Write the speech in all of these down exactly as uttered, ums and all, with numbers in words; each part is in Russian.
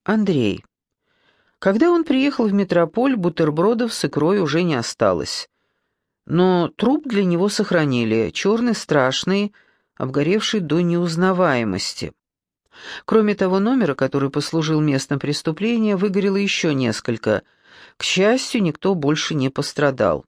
Андрей. Когда он приехал в метрополь, бутербродов с икрой уже не осталось. Но труп для него сохранили, черный, страшный, обгоревший до неузнаваемости. Кроме того номера, который послужил местом преступления, выгорело еще несколько. К счастью, никто больше не пострадал.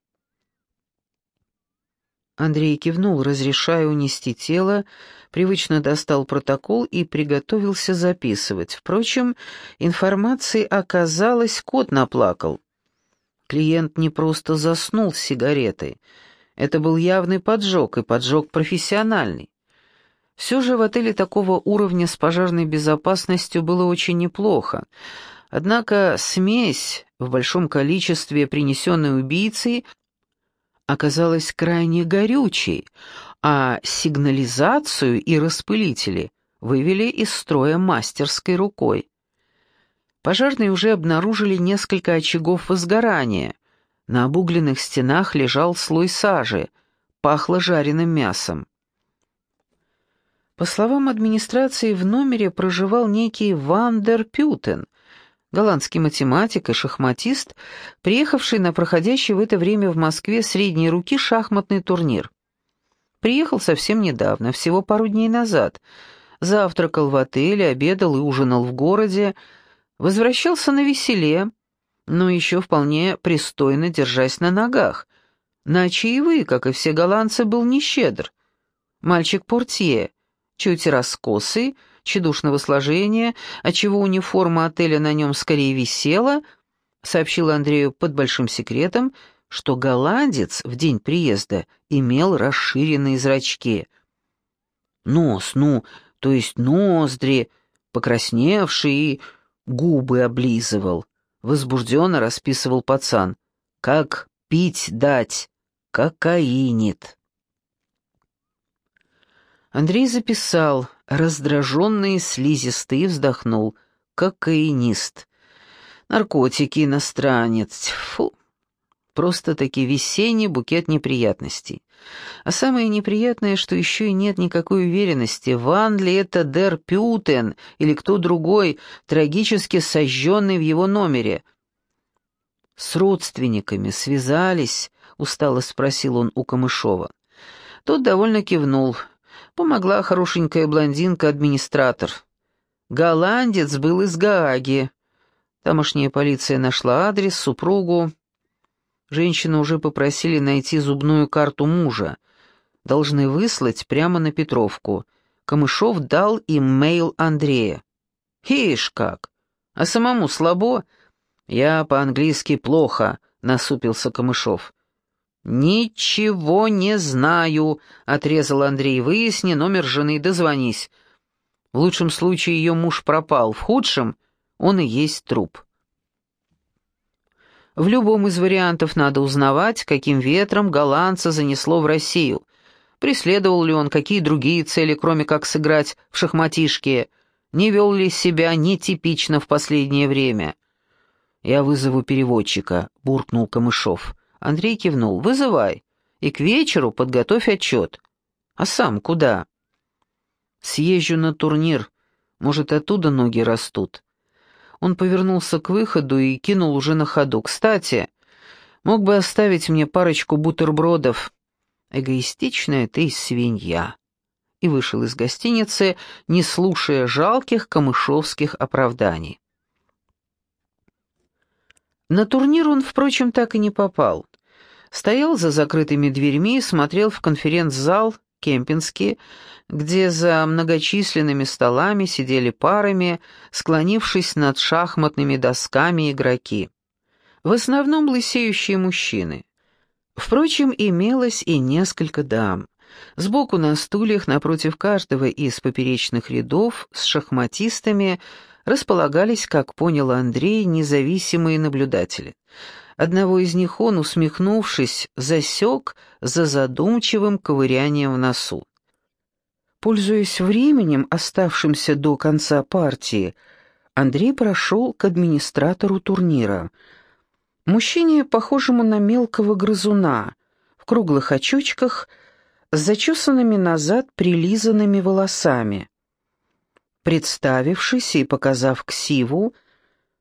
Андрей кивнул, разрешая унести тело, привычно достал протокол и приготовился записывать. Впрочем, информации оказалось, кот наплакал. Клиент не просто заснул с сигаретой. Это был явный поджог, и поджог профессиональный. Все же в отеле такого уровня с пожарной безопасностью было очень неплохо. Однако смесь в большом количестве, принесенной убийцей, оказалась крайне горючей, а сигнализацию и распылители вывели из строя мастерской рукой. Пожарные уже обнаружили несколько очагов возгорания. На обугленных стенах лежал слой сажи, пахло жареным мясом. По словам администрации, в номере проживал некий Ван дер Пютен, голландский математик и шахматист, приехавший на проходящий в это время в Москве средней руки шахматный турнир. Приехал совсем недавно, всего пару дней назад. Завтракал в отеле, обедал и ужинал в городе, возвращался навеселе, но еще вполне пристойно держась на ногах. На чаевые, как и все голландцы, был нещедр. Мальчик-портье, чуть раскосый, тщедушного сложения, отчего униформа отеля на нем скорее висела, сообщил Андрею под большим секретом, что голландец в день приезда имел расширенные зрачки. Нос, ну, то есть ноздри, покрасневший и губы облизывал. Возбужденно расписывал пацан. Как пить дать? Кокаинит. Андрей записал, раздраженный, слизистый, вздохнул. Кокаинист. Наркотики, иностранец. Фу. Просто-таки весенний букет неприятностей. А самое неприятное, что еще и нет никакой уверенности, Ван ли это дер Пютен или кто другой, трагически сожженный в его номере. «С родственниками связались?» — устало спросил он у Камышова. Тот довольно кивнул. Помогла хорошенькая блондинка-администратор. Голландец был из Гааги. Тамошняя полиция нашла адрес, супругу. Женщину уже попросили найти зубную карту мужа. Должны выслать прямо на Петровку. Камышов дал им мейл Андрея. «Ишь как! А самому слабо?» «Я по-английски плохо», — насупился Камышов. «Ничего не знаю», — отрезал Андрей. «Выясни номер жены, дозвонись. В лучшем случае ее муж пропал, в худшем он и есть труп». В любом из вариантов надо узнавать, каким ветром голландца занесло в Россию. Преследовал ли он какие другие цели, кроме как сыграть в шахматишки, не вел ли себя нетипично в последнее время. «Я вызову переводчика», — буркнул Камышов. Андрей кивнул. «Вызывай. И к вечеру подготовь отчет». «А сам куда?» «Съезжу на турнир. Может, оттуда ноги растут». Он повернулся к выходу и кинул уже на ходу. «Кстати, мог бы оставить мне парочку бутербродов. Эгоистичная ты свинья». И вышел из гостиницы, не слушая жалких камышовских оправданий. На турнир он, впрочем, так и не попал. Стоял за закрытыми дверьми и смотрел в конференц-зал Кемпинский, где за многочисленными столами сидели парами, склонившись над шахматными досками игроки. В основном лысеющие мужчины. Впрочем, имелось и несколько дам. Сбоку на стульях напротив каждого из поперечных рядов с шахматистами располагались, как понял Андрей, независимые наблюдатели. Одного из них он, усмехнувшись, засек за задумчивым ковырянием в носу. Пользуясь временем, оставшимся до конца партии, Андрей прошел к администратору турнира. Мужчине, похожему на мелкого грызуна, в круглых очочках, с зачесанными назад прилизанными волосами. Представившись и показав ксиву,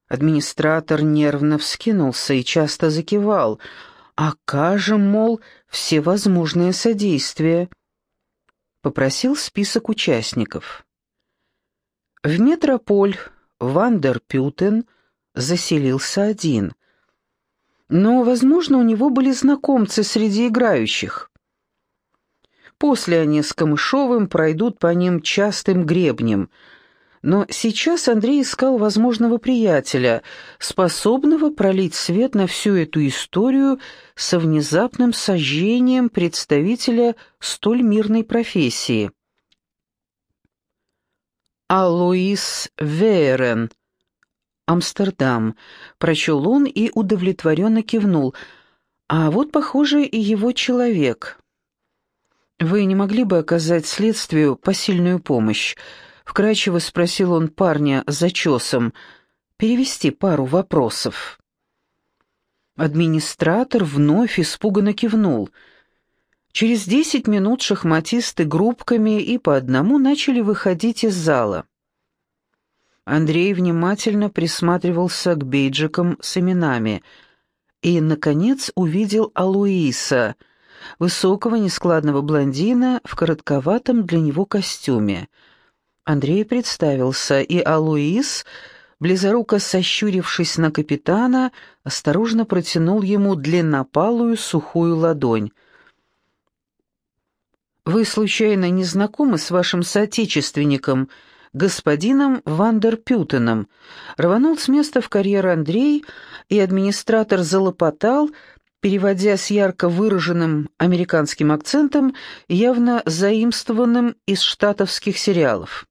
Администратор нервно вскинулся и часто закивал. «Окажем, мол, всевозможное содействие». Попросил список участников. В метрополь Вандерпютен заселился один. Но, возможно, у него были знакомцы среди играющих. После они с Камышовым пройдут по ним частым гребнем. Но сейчас Андрей искал возможного приятеля, способного пролить свет на всю эту историю со внезапным сожжением представителя столь мирной профессии. «Алоис Веерен, Амстердам», — прочел он и удовлетворенно кивнул. «А вот, похоже, и его человек. Вы не могли бы оказать следствию посильную помощь?» — вкратчиво спросил он парня с зачесом. «Перевести пару вопросов». Администратор вновь испуганно кивнул. Через десять минут шахматисты группками и по одному начали выходить из зала. Андрей внимательно присматривался к бейджикам с именами и, наконец, увидел Алоиса, высокого нескладного блондина в коротковатом для него костюме. Андрей представился, и Алоис, близоруко сощурившись на капитана, осторожно протянул ему длиннопалую сухую ладонь. «Вы, случайно, не знакомы с вашим соотечественником, господином Вандерпютеном?» Рванул с места в карьер Андрей, и администратор залопотал, переводя с ярко выраженным американским акцентом, явно заимствованным из штатовских сериалов.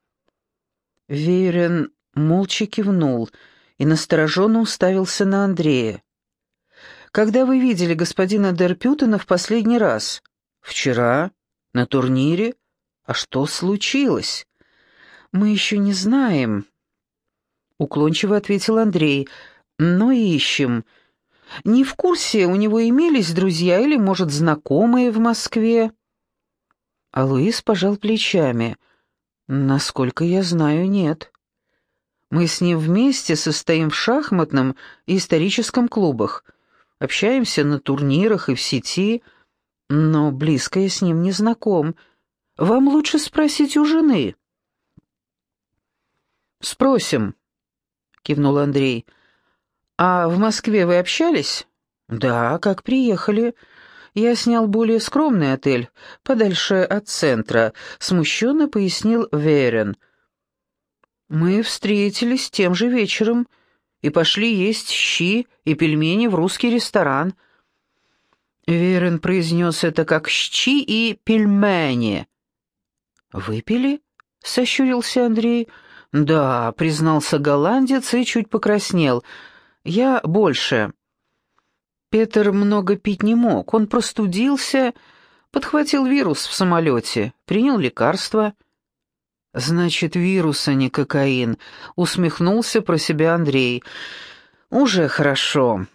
Веерен молча кивнул и настороженно уставился на Андрея. «Когда вы видели господина Дерпютена в последний раз?» «Вчера, на турнире. А что случилось?» «Мы еще не знаем», — уклончиво ответил Андрей, — «но ищем. Не в курсе, у него имелись друзья или, может, знакомые в Москве?» А Луис пожал плечами. «Насколько я знаю, нет. Мы с ним вместе состоим в шахматном и историческом клубах, общаемся на турнирах и в сети, но близко я с ним не знаком. Вам лучше спросить у жены». «Спросим», — кивнул Андрей. «А в Москве вы общались?» «Да, как приехали. Я снял более скромный отель, подальше от центра», — смущенно пояснил Веерен. «Мы встретились тем же вечером и пошли есть щи и пельмени в русский ресторан». Веерен произнес это как «щи» и «пельмени». «Выпили?» — сощурился Андрей. «Да», — признался голландец и чуть покраснел. «Я больше». Петр много пить не мог, он простудился, подхватил вирус в самолете, принял лекарства. «Значит, вирус, а не кокаин», — усмехнулся про себя Андрей. «Уже хорошо».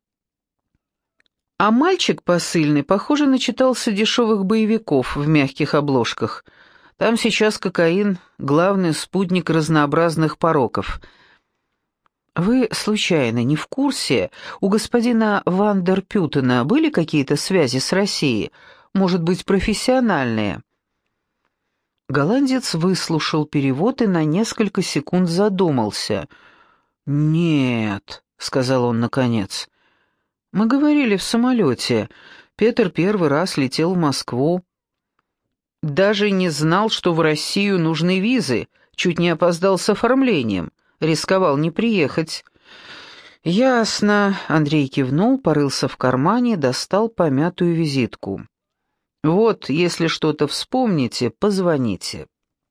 А мальчик посыльный, похоже, начитался дешевых боевиков в мягких обложках. Там сейчас кокаин — главный спутник разнообразных пороков. «Вы, случайно, не в курсе, у господина Вандерпютена были какие-то связи с Россией? Может быть, профессиональные?» Голландец выслушал перевод и на несколько секунд задумался. «Нет», — сказал он наконец. «Мы говорили в самолете. Петр первый раз летел в Москву. Даже не знал, что в Россию нужны визы, чуть не опоздал с оформлением. Рисковал не приехать». «Ясно», — Андрей кивнул, порылся в кармане, достал помятую визитку. «Вот, если что-то вспомните, позвоните».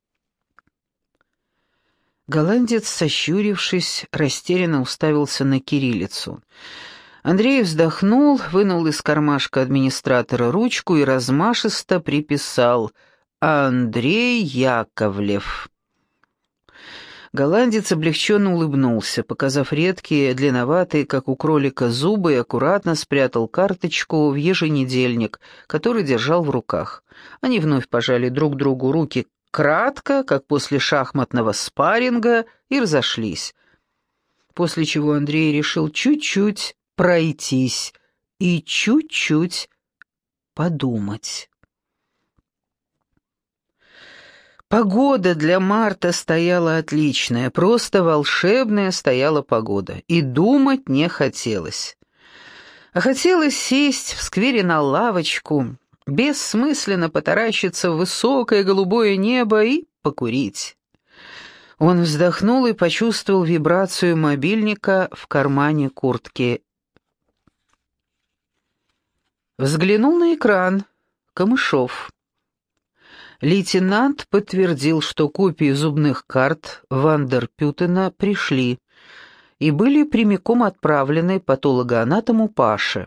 Голландец, сощурившись, растерянно уставился на кириллицу. Андрей вздохнул, вынул из кармашка администратора ручку и размашисто приписал «Андрей Яковлев». Голландец облегченно улыбнулся, показав редкие, длинноватые, как у кролика, зубы, и аккуратно спрятал карточку в еженедельник, который держал в руках. Они вновь пожали друг другу руки кратко, как после шахматного спарринга, и разошлись. после чего Андрей решил чуть-чуть пройтись и чуть-чуть подумать. Погода для марта стояла отличная, просто волшебная стояла погода, и думать не хотелось. А хотелось сесть в сквере на лавочку, бессмысленно потаращиться в высокое голубое небо и покурить. Он вздохнул и почувствовал вибрацию мобильника в кармане куртки. Взглянул на экран. Камышов. Лейтенант подтвердил, что копии зубных карт Вандерпютена пришли и были прямиком отправлены патологоанатому Паше.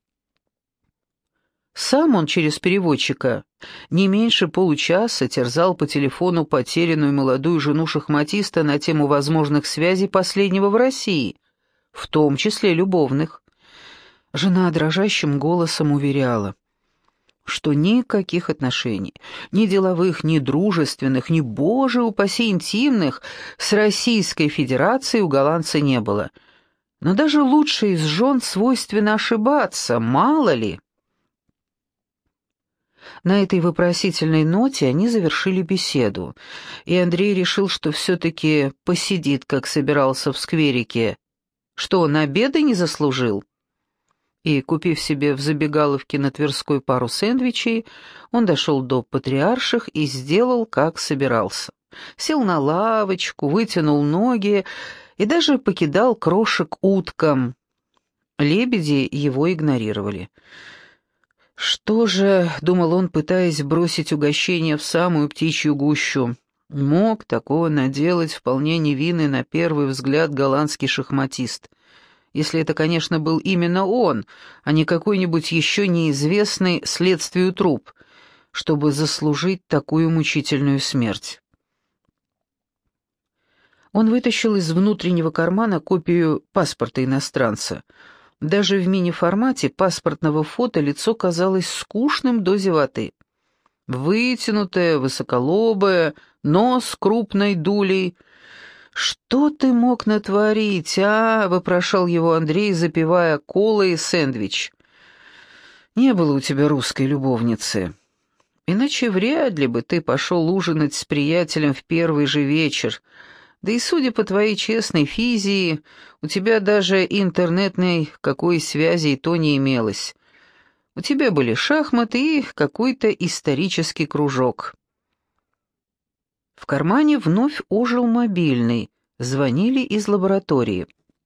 Сам он через переводчика не меньше получаса терзал по телефону потерянную молодую жену шахматиста на тему возможных связей последнего в России, в том числе любовных. Жена дрожащим голосом уверяла, что никаких отношений, ни деловых, ни дружественных, ни, боже упаси, интимных, с Российской Федерацией у голландца не было. Но даже лучшей из жен свойственно ошибаться, мало ли. На этой вопросительной ноте они завершили беседу, и Андрей решил, что все-таки посидит, как собирался в скверике. Что, он обеда не заслужил? И, купив себе в забегаловке на Тверской пару сэндвичей, он дошел до Патриарших и сделал, как собирался. Сел на лавочку, вытянул ноги и даже покидал крошек уткам. Лебеди его игнорировали. «Что же, — думал он, пытаясь бросить угощение в самую птичью гущу, — мог такого наделать вполне невинный на первый взгляд голландский шахматист, если это, конечно, был именно он, а не какой-нибудь еще неизвестный следствию труп, чтобы заслужить такую мучительную смерть?» Он вытащил из внутреннего кармана копию паспорта иностранца. Даже в мини-формате паспортного фото лицо казалось скучным до зевоты. Вытянутое, высоколобое, нос крупной дулей. «Что ты мог натворить, а?» — вопрошал его Андрей, запивая колой и сэндвич. «Не было у тебя русской любовницы. Иначе вряд ли бы ты пошел ужинать с приятелем в первый же вечер. Да и, судя по твоей честной физии, у тебя даже интернетной какой связи и то не имелось. У тебя были шахматы и какой-то исторический кружок». В кармане вновь ожил мобильный. Звонили из лаборатории.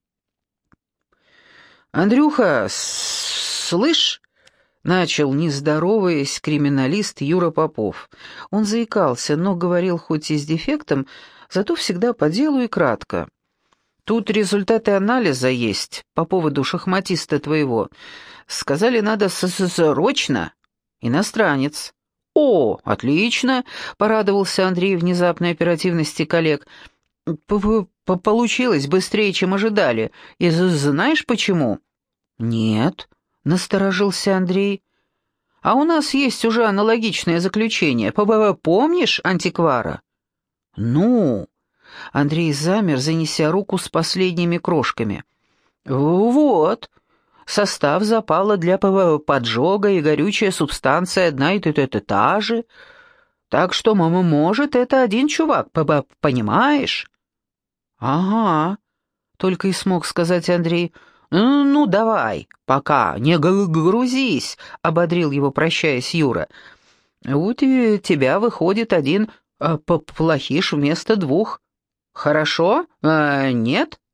«Андрюха, слышь?» — начал, не здороваясь, криминалист Юра Попов. Он заикался, но говорил хоть и с дефектом, зато всегда по делу и кратко. «Тут результаты анализа есть по поводу шахматиста твоего. Сказали, надо срочно. Иностранец». «О, отлично!» — порадовался Андрей внезапной оперативности коллег. «Получилось быстрее, чем ожидали. И знаешь почему?» «Нет», — насторожился Андрей. «А у нас есть уже аналогичное заключение. Помнишь антиквара?» «Ну?» — Андрей замер, занеся руку с последними крошками. «Вот. Состав запала для поджога и горючая субстанция одна и та же. Так что, мама, может, это один чувак, понимаешь?» «Ага», — только и смог сказать Андрей. «Ну, давай, пока, не грузись», — ободрил его, прощаясь, Юра. «Вот и тебя выходит один плохиш вместо двух. Хорошо? А, нет?»